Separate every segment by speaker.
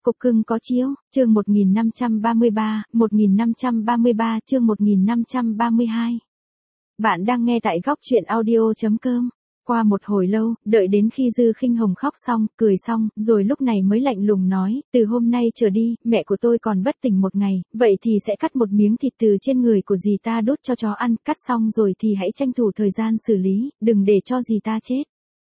Speaker 1: Cục cưng có chiếu, chương 1533, chương 1532. Bạn đang nghe tại góc truyện audio.com. Qua một hồi lâu, đợi đến khi Dư Khinh Hồng khóc xong, cười xong, rồi lúc này mới lạnh lùng nói, từ hôm nay trở đi, mẹ của tôi còn bất tỉnh một ngày, vậy thì sẽ cắt một miếng thịt từ trên người của dì ta đút cho chó ăn, cắt xong rồi thì hãy tranh thủ thời gian xử lý, đừng để cho dì ta chết.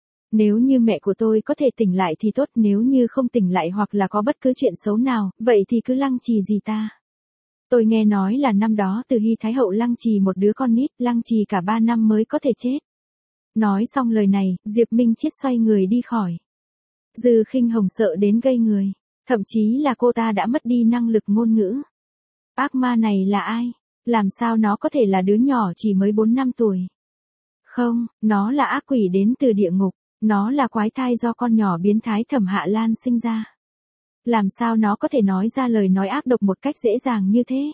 Speaker 1: Nếu như mẹ của tôi có thể tỉnh lại thì tốt, nếu như không tỉnh lại hoặc là có bất cứ chuyện xấu nào, vậy thì cứ lăng trì dì ta. Tôi nghe nói là năm đó Từ Hy Thái Hậu lăng trì một đứa con nít, lăng trì cả 3 năm mới có thể chết. Nói xong lời này, Diệp Minh Chiết xoay người đi khỏi. Dư Khinh Hồng sợ đến ngây người, thậm chí là cô ta đã mất đi năng lực ngôn ngữ. Ác ma này là ai? Làm sao nó có thể là đứa nhỏ chỉ mới 4 năm tuổi? Không, nó là ác quỷ đến từ địa ngục, nó là quái thai do con nhỏ biến thái Thẩm Hạ Lan sinh ra. Làm sao nó có thể nói ra lời nói ác độc một cách dễ dàng như thế?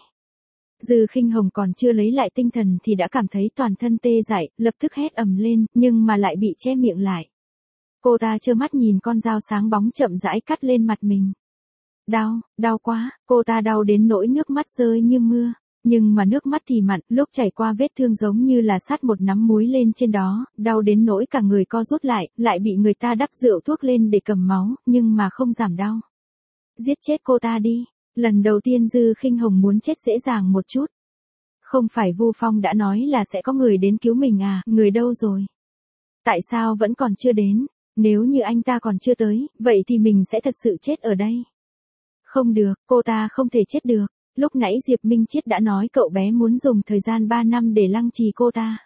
Speaker 1: Dư Khinh Hồng còn chưa lấy lại tinh thần thì đã cảm thấy toàn thân tê dại, lập tức hét ầm lên, nhưng mà lại bị che miệng lại. Cô ta trơ mắt nhìn con dao sáng bóng chậm rãi cắt lên mặt mình. Đau, đau quá, cô ta đau đến nỗi nước mắt rơi như mưa. Nhưng mà nước mắt thì mặn, lúc chảy qua vết thương giống như là sát một nắm muối lên trên đó, đau đến nỗi cả người co rút lại bị người ta đắp rượu thuốc lên để cầm máu, nhưng mà không giảm đau. Giết chết cô ta đi. Lần đầu tiên Dư Khinh Hồng muốn chết dễ dàng một chút. Không phải Vu Phong đã nói là sẽ có người đến cứu mình à, người đâu rồi? Tại sao vẫn còn chưa đến? Nếu như anh ta còn chưa tới, vậy thì mình sẽ thật sự chết ở đây. Không được, cô ta không thể chết được. Lúc nãy Diệp Minh Chiết đã nói cậu bé muốn dùng thời gian 3 năm để lăng trì cô ta.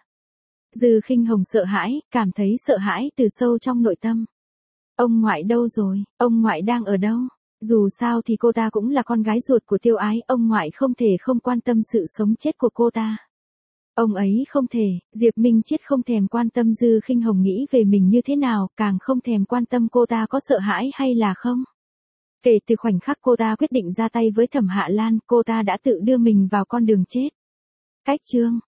Speaker 1: Dư Khinh Hồng sợ hãi, cảm thấy sợ hãi từ sâu trong nội tâm. Ông ngoại đâu rồi? Ông ngoại đang ở đâu? Dù sao thì cô ta cũng là con gái ruột của Tiêu Ái, ông ngoại không thể không quan tâm sự sống chết của cô ta. Ông ấy không thể, Diệp Minh Chiết không thèm quan tâm Dư Khinh Hồng nghĩ về mình như thế nào, càng không thèm quan tâm cô ta có sợ hãi hay là không. Kể từ khoảnh khắc cô ta quyết định ra tay với Thẩm Hạ Lan, cô ta đã tự đưa mình vào con đường chết. Cách chương